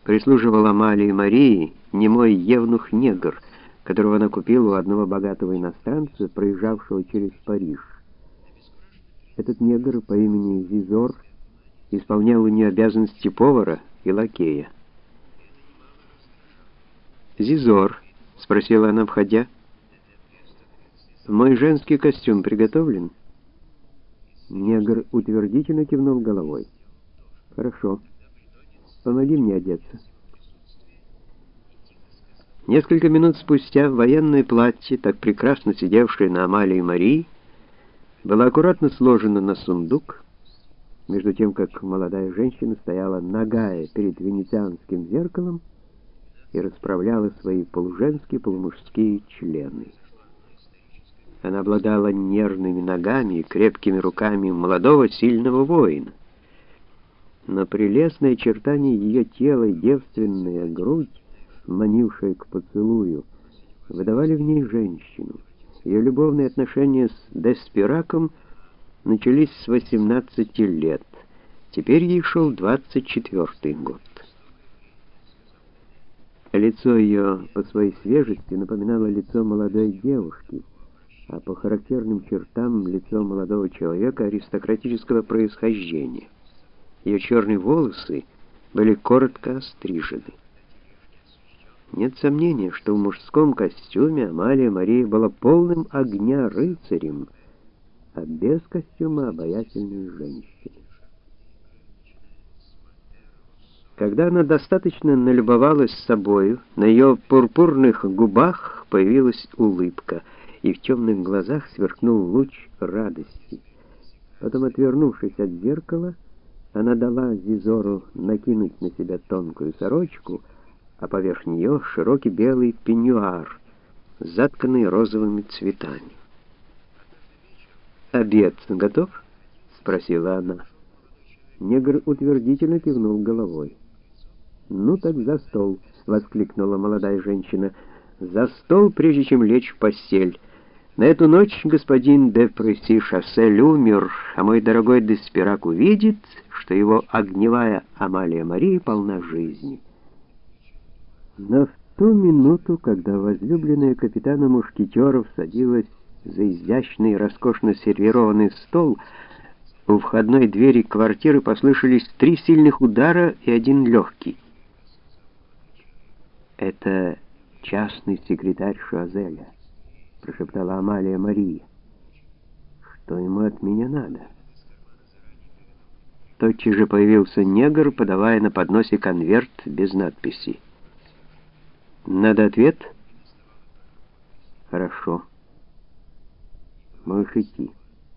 прислуживал Амалии Марии немой евнух-негр, которого она купила у одного богатого иностранца, проезжавшего через Париж. Этот негр по имени Зизор исполнял у нее обязанности повара и лакея. «Зизор», — спросила она, входя, — «мой женский костюм приготовлен?» Негр утвердительно кивнул головой. «Хорошо. Помоги мне одеться». Несколько минут спустя военное платье, так прекрасно сидевшее на Амалии Марии, было аккуратно сложено на сундук, между тем, как молодая женщина стояла нагая перед венецианским зеркалом и расправляла свои полуженские, полумужские члены. Она обладала нервными ногами и крепкими руками молодого сильного воина. Но прелестное очертание ее тела и девственная грудь, манившая к поцелую, выдавали в ней женщину. Ее любовные отношения с Деспираком начались с 18 лет. Теперь ей шел 24-й год. Лицо ее по своей свежести напоминало лицо молодой девушки, а по характерным чертам лицо молодого человека аристократического происхождения. Ее черные волосы были коротко острижены. Нет сомнения, что в мужском костюме Амалия Мария была полным огня рыцарем, а без костюма обаятельной женщиной. Когда она достаточно налюбовалась собою, на ее пурпурных губах появилась улыбка, и в темных глазах сверкнул луч радости. Потом, отвернувшись от зеркала, она дала Зизору накинуть на себя тонкую сорочку, а поверх нее широкий белый пеньюар, затканный розовыми цветами. «Обед готов?» — спросила она. Негр утвердительно кивнул головой. «Ну так за стол!» — воскликнула молодая женщина. «За стол, прежде чем лечь в постель. На эту ночь господин де Преси-Шассель умер, а мой дорогой Деспирак увидит, что его огневая Амалия Мария полна жизни». Но в ту минуту, когда возлюбленная капитана мушкетеров садилась за изящный, роскошно сервированный стол, у входной двери квартиры послышались 3 сильных удара и 1 легкий. «Это частный секретарь Шуазеля», — прошептала Амалия Мария. «Что ему от меня надо?» Тотчас же появился негр, подавая на подносе конверт без надписи. «Надо ответ?» «Хорошо. Можешь идти».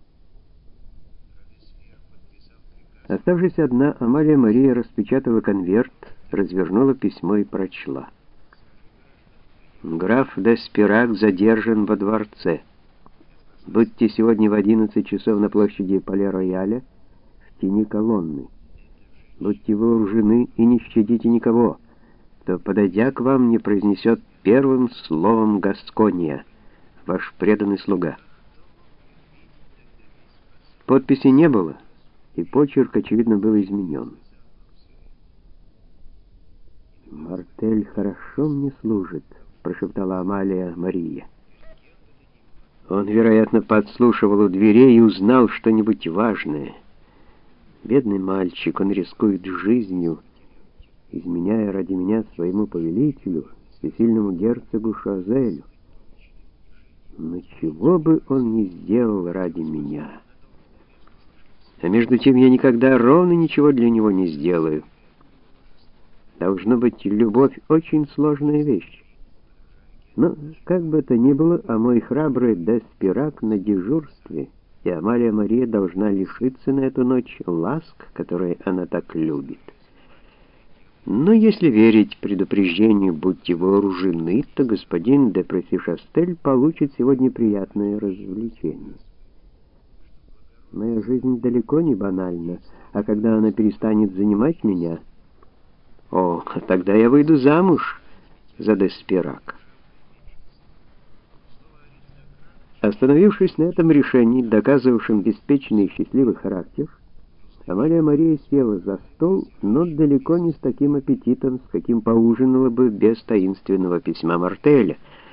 Оставшись одна, Амалия Мария распечатала конверт, развернула письмо и прочла. «Граф Деспирак задержан во дворце. Будьте сегодня в 11 часов на площади Пале-Рояля в тени колонны. Будьте вооружены и не щадите никого, кто, подойдя к вам, не произнесет первым словом «Гаскония», ваш преданный слуга». Подписи не было, и почерк, очевидно, был изменен. «Мартель хорошо мне служит», — прошептала Амалия Мария. Он, вероятно, подслушивал у дверей и узнал что-нибудь важное. Бедный мальчик, он рискует жизнью, изменяя ради меня своему повелителю, всесильному герцогу Шуазелю. Но чего бы он не сделал ради меня? А между тем я никогда ровно ничего для него не сделаю. Должно быть, любовь очень сложная вещь. Но, как бы то ни было, а мой храбрый Деспирак на дежурстве, и Амалия Мария должна лишиться на эту ночь ласк, которые она так любит. Но если верить предупреждению «будьте вооружены», то господин де Преси-Шастель получит сегодня приятное развлечение. Моя жизнь далеко не банальна, а когда она перестанет занимать меня, тогда я выйду замуж за Деспирака. Остановившись на этом решении, доказывавшем беспечный и счастливый характер, Амалия Мария села за стол, но далеко не с таким аппетитом, с каким поужинала бы без таинственного письма Мартеля.